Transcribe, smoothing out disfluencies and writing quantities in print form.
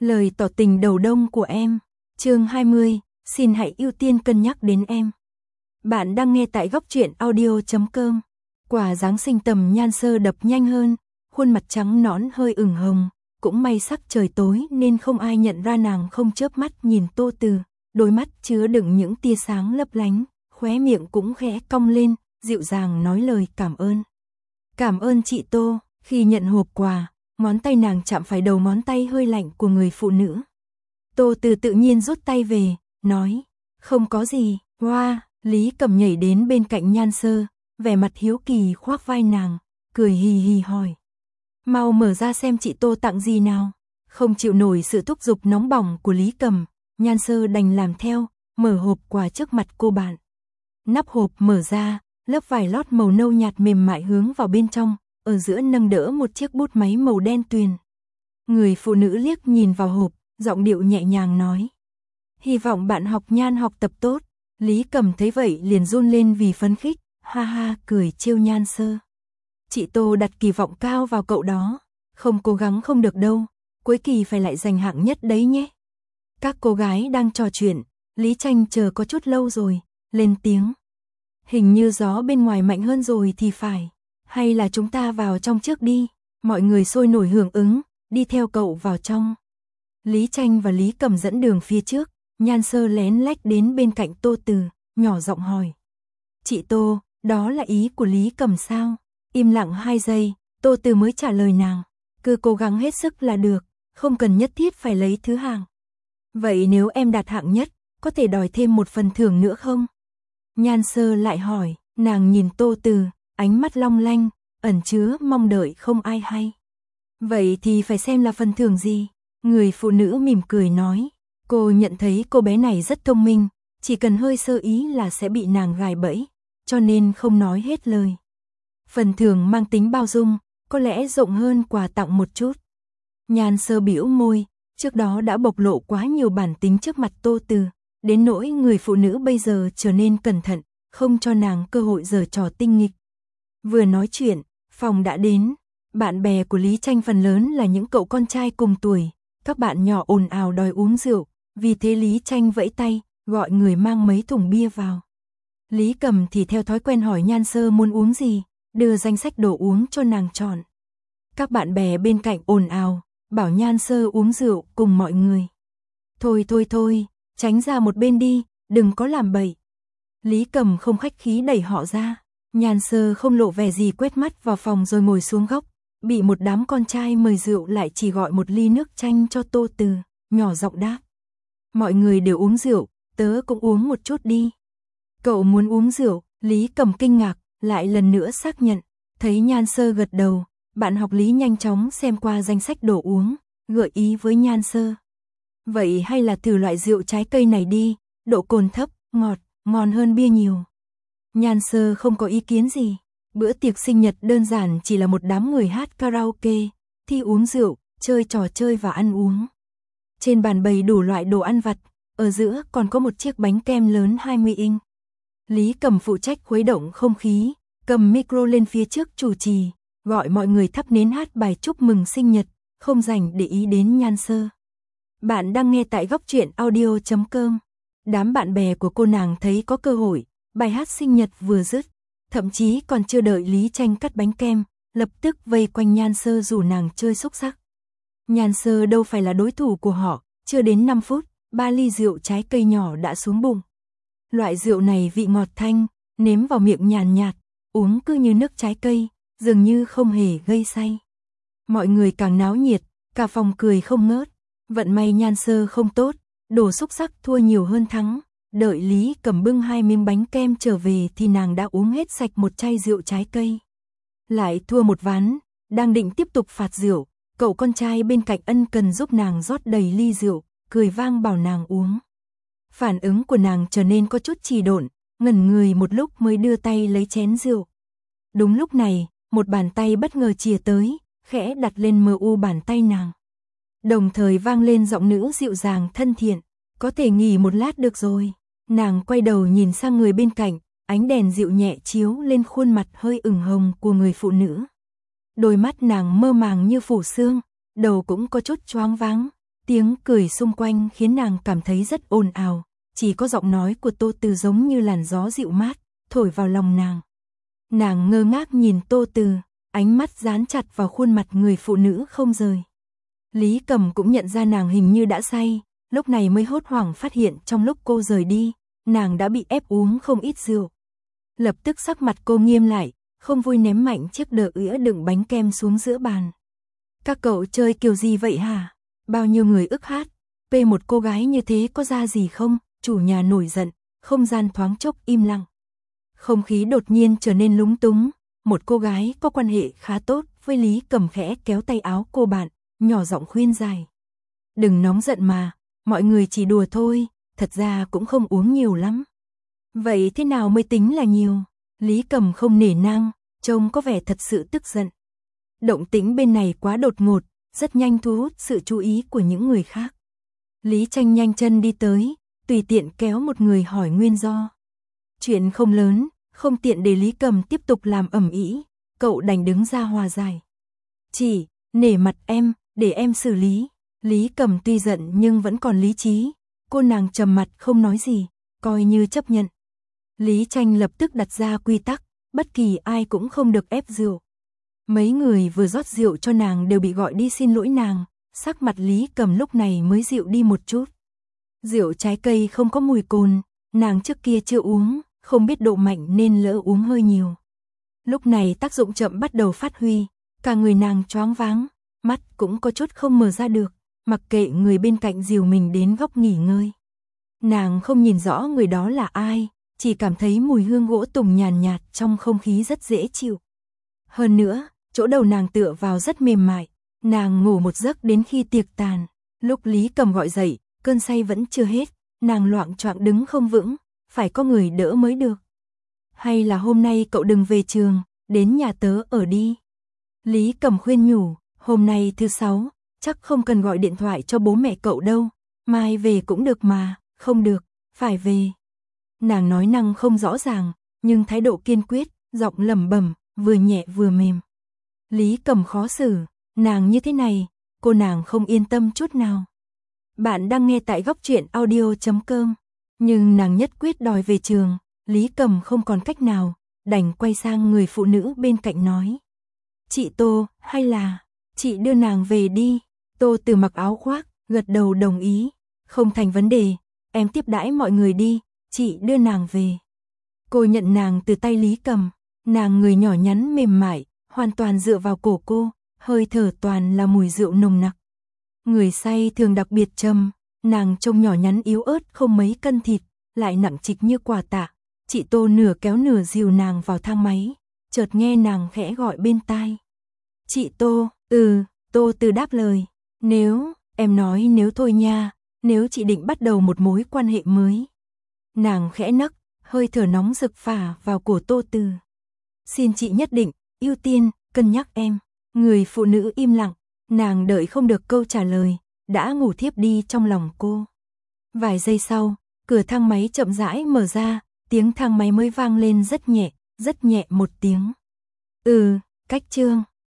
Lời tỏ tình đầu đông của em. Chương 20, xin hãy ưu tiên cân nhắc đến em. Bạn đang nghe tại góc truyện audio.com. Quả Giáng sinh tầm Nhan Sơ đập nhanh hơn, khuôn mặt trắng nõn hơi ửng hồng, cũng may sắc trời tối nên không ai nhận ra nàng không chớp mắt nhìn Tô Từ, đôi mắt chứa đựng những tia sáng lấp lánh, khóe miệng cũng khẽ cong lên, dịu dàng nói lời cảm ơn. Cảm ơn chị Tô. Khi nhận hộp quà, ngón tay nàng chạm phải đầu ngón tay hơi lạnh của người phụ nữ. Tô Từ tự nhiên rút tay về, nói, không có gì. Hoa, Lý Cầm nhảy đến bên cạnh Nhan Sơ, vẻ mặt hiếu kỳ khoác vai nàng, cười hì hì hỏi. Mau mở ra xem chị Tô tặng gì nào. Không chịu nổi sự thúc giục nóng bỏng của Lý Cầm, Nhan Sơ đành làm theo, mở hộp quà trước mặt cô bạn. Nắp hộp mở ra, lớp vải lót màu nâu nhạt mềm mại hướng vào bên trong, ở giữa nâng đỡ một chiếc bút máy màu đen tuyền. Người phụ nữ liếc nhìn vào hộp, giọng điệu nhẹ nhàng nói. Hy vọng bạn học Nhan học tập tốt. Lý Cầm thấy vậy liền run lên vì phấn khích, ha ha cười trêu Nhan Sơ. Chị Tô đặt kỳ vọng cao vào cậu đó, không cố gắng không được đâu, cuối kỳ phải lại giành hạng nhất đấy nhé. Các cô gái đang trò chuyện, Lý Tranh chờ có chút lâu rồi, lên tiếng. Hình như gió bên ngoài mạnh hơn rồi thì phải, hay là chúng ta vào trong trước đi. Mọi người sôi nổi hưởng ứng, đi theo cậu vào trong. Lý Tranh và Lý Cầm dẫn đường phía trước, Nhan Sơ lén lách đến bên cạnh Tô Từ, nhỏ giọng hỏi. Chị Tô, đó là ý của Lý Cầm sao? Im lặng 2 giây, Tô Từ mới trả lời nàng. Cứ cố gắng hết sức là được, không cần nhất thiết phải lấy thứ hạng. Vậy nếu em đạt hạng nhất, có thể đòi thêm một phần thưởng nữa không? Nhan Sơ lại hỏi, nàng nhìn Tô Từ, ánh mắt long lanh, ẩn chứa mong đợi không ai hay. Vậy thì phải xem là phần thưởng gì? Người phụ nữ mỉm cười nói. Cô nhận thấy cô bé này rất thông minh, chỉ cần hơi sơ ý là sẽ bị nàng gài bẫy, cho nên không nói hết lời. Phần thưởng mang tính bao dung, có lẽ rộng hơn quà tặng một chút. Nhan Sơ bĩu môi, trước đó đã bộc lộ quá nhiều bản tính trước mặt Tô Từ, đến nỗi người phụ nữ bây giờ trở nên cẩn thận, không cho nàng cơ hội giở trò tinh nghịch. Vừa nói chuyện, phòng đã đến, bạn bè của Lý Tranh phần lớn là những cậu con trai cùng tuổi, các bạn nhỏ ồn ào đòi uống rượu, vì thế Lý Tranh vẫy tay, gọi người mang mấy thùng bia vào. Lý Cầm thì theo thói quen hỏi Nhan Sơ muốn uống gì, đưa danh sách đồ uống cho nàng chọn. Các bạn bè bên cạnh ồn ào, bảo Nhan Sơ uống rượu cùng mọi người. Thôi, tránh ra một bên đi, đừng có làm bậy. Lý Cầm không khách khí đẩy họ ra. Nhan Sơ không lộ vẻ gì quét mắt vào phòng rồi ngồi xuống góc, bị một đám con trai mời rượu lại chỉ gọi một ly nước chanh cho Tô Từ, nhỏ giọng đáp. Mọi người đều uống rượu, tớ cũng uống một chút đi. Cậu muốn uống rượu? Lý Cầm kinh ngạc, lại lần nữa xác nhận, thấy Nhan Sơ gật đầu, bạn học Lý nhanh chóng xem qua danh sách đồ uống, gợi ý với Nhan Sơ. Vậy hay là thử loại rượu trái cây này đi, độ cồn thấp, ngọt, ngon hơn bia nhiều. Nhan Sơ không có ý kiến gì, bữa tiệc sinh nhật đơn giản chỉ là một đám người hát karaoke, thi uống rượu, chơi trò chơi và ăn uống. Trên bàn bày đủ loại đồ ăn vặt, ở giữa còn có một chiếc bánh kem lớn 20 inch. Lý Cầm phụ trách khuấy động không khí, cầm micro lên phía trước chủ trì, gọi mọi người thắp nến hát bài chúc mừng sinh nhật, không dành để ý đến Nhan Sơ. Bạn đang nghe tại góc truyện audio.com. Đám bạn bè của cô nàng thấy có cơ hội, bài hát sinh nhật vừa dứt, thậm chí còn chưa đợi Lý Tranh cắt bánh kem, lập tức vây quanh Nhan Sơ rủ nàng chơi xúc xắc. Nhan Sơ đâu phải là đối thủ của họ, chưa đến 5 phút, 3 ly rượu trái cây nhỏ đã xuống bụng. Loại rượu này vị ngọt thanh, nếm vào miệng nhàn nhạt, uống cứ như nước trái cây, dường như không hề gây say. Mọi người càng náo nhiệt, cả phòng cười không ngớt. Vận may Nhan Sơ không tốt, đồ xúc xắc thua nhiều hơn thắng. Đợi Lý Cầm bưng 2 miếng bánh kem trở về thì nàng đã uống hết sạch một chai rượu trái cây. Lại thua một ván, đang định tiếp tục phạt rượu, cậu con trai bên cạnh ân cần giúp nàng rót đầy ly rượu, cười vang bảo nàng uống. Phản ứng của nàng trở nên có chút trì độn, ngẩn người một lúc mới đưa tay lấy chén rượu. Đúng lúc này, một bàn tay bất ngờ chìa tới, khẽ đặt lên mờ u bàn tay nàng. Đồng thời vang lên giọng nữ dịu dàng thân thiện, có thể nghỉ một lát được rồi. Nàng quay đầu nhìn sang người bên cạnh, ánh đèn dịu nhẹ chiếu lên khuôn mặt hơi ửng hồng của người phụ nữ. Đôi mắt nàng mơ màng như phủ sương, đầu cũng có chút choáng váng, Tiếng cười xung quanh khiến nàng cảm thấy rất ồn ào, chỉ có giọng nói của Tô Từ giống như làn gió dịu mát, thổi vào lòng nàng. Nàng ngơ ngác nhìn Tô Từ, ánh mắt dán chặt vào khuôn mặt người phụ nữ không rời. Lý Cầm cũng nhận ra nàng hình như đã say, lúc này mới hốt hoảng phát hiện trong lúc cô rời đi, nàng đã bị ép uống không ít rượu. Lập tức sắc mặt cô nghiêm lại, không vui ném mạnh chiếc đờ ĩa đựng bánh kem xuống giữa bàn. Các cậu chơi kiểu gì vậy hả? Bao nhiêu người ức hát, một cô gái như thế có ra gì không? Chủ nhà nổi giận, không gian thoáng chốc im lặng. Không khí đột nhiên trở nên lúng túng, một cô gái có quan hệ khá tốt với Lý Cầm khẽ kéo tay áo cô bạn, nhỏ giọng khuyên giải. Đừng nóng giận mà, mọi người chỉ đùa thôi, thật ra cũng không uống nhiều lắm. Vậy thế nào mới tính là nhiều? Lý Cầm không nể nang, trông có vẻ thật sự tức giận. Động tĩnh bên này quá đột ngột, rất nhanh thu hút sự chú ý của những người khác. Lý Tranh nhanh chân đi tới, tùy tiện kéo một người hỏi nguyên do. Chuyện không lớn, không tiện để Lý Cầm tiếp tục làm ầm ĩ, cậu đành đứng ra hòa giải. Chỉ, nể mặt em, để em xử lý. Lý Cầm tuy giận nhưng vẫn còn lý trí, cô nàng trầm mặt không nói gì, coi như chấp nhận. Lý Tranh lập tức đặt ra quy tắc, bất kỳ ai cũng không được ép rượu. Mấy người vừa rót rượu cho nàng đều bị gọi đi xin lỗi nàng, sắc mặt Lý Cầm lúc này mới dịu đi một chút. Rượu trái cây không có mùi cồn, nàng trước kia chưa uống, không biết độ mạnh nên lỡ uống hơi nhiều. Lúc này tác dụng chậm bắt đầu phát huy, cả người nàng choáng váng, mắt cũng có chút không mở ra được, mặc kệ người bên cạnh dìu mình đến góc nghỉ ngơi. Nàng không nhìn rõ người đó là ai, chỉ cảm thấy mùi hương gỗ tùng nhàn nhạt trong không khí rất dễ chịu. Hơn nữa, chỗ đầu nàng tựa vào rất mềm mại, nàng ngủ một giấc đến khi tiệc tàn. Lúc Lý Cầm gọi dậy, cơn say vẫn chưa hết, nàng loạng choạng đứng không vững, phải có người đỡ mới được. Hay là hôm nay cậu đừng về trường, đến nhà tớ ở đi. Lý Cầm khuyên nhủ, hôm nay thứ 6, chắc không cần gọi điện thoại cho bố mẹ cậu đâu, mai về cũng được mà, không được, phải về. Nàng nói năng không rõ ràng, nhưng thái độ kiên quyết, giọng lẩm bẩm, vừa nhẹ vừa mềm. Lý Cầm khó xử, nàng như thế này, cô nàng không yên tâm chút nào. Bạn đang nghe tại góc truyện audio.com, nhưng nàng nhất quyết đòi về trường, Lý Cầm không còn cách nào, đành quay sang người phụ nữ bên cạnh nói. Chị Tô, hay là, chị đưa nàng về đi. Tô Từ mặc áo khoác, gật đầu đồng ý, không thành vấn đề, em tiếp đãi mọi người đi, chị đưa nàng về. Cô nhận nàng từ tay Lý Cầm, nàng người nhỏ nhắn mềm mại, hoàn toàn dựa vào cổ cô, hơi thở toàn là mùi rượu nồng nặc. Người say thường đặc biệt trầm, nàng trông nhỏ nhắn yếu ớt không mấy cân thịt, lại nặng trịch như quả tạ. Chị Tô nửa kéo nửa dìu nàng vào thang máy, chợt nghe nàng khẽ gọi bên tai. Chị Tô, Tô Từ đáp lời. Nếu, em nói nếu thôi nha, nếu chị định bắt đầu một mối quan hệ mới. Nàng khẽ nấc, hơi thở nóng rực phả vào cổ Tô Từ. Xin chị nhất định, ưu tiên, cân nhắc em. Người phụ nữ im lặng, nàng đợi không được câu trả lời, đã ngủ thiếp đi trong lòng cô. Vài giây sau, cửa thang máy chậm rãi mở ra, tiếng thang máy mới vang lên rất nhẹ một tiếng. Cách chương.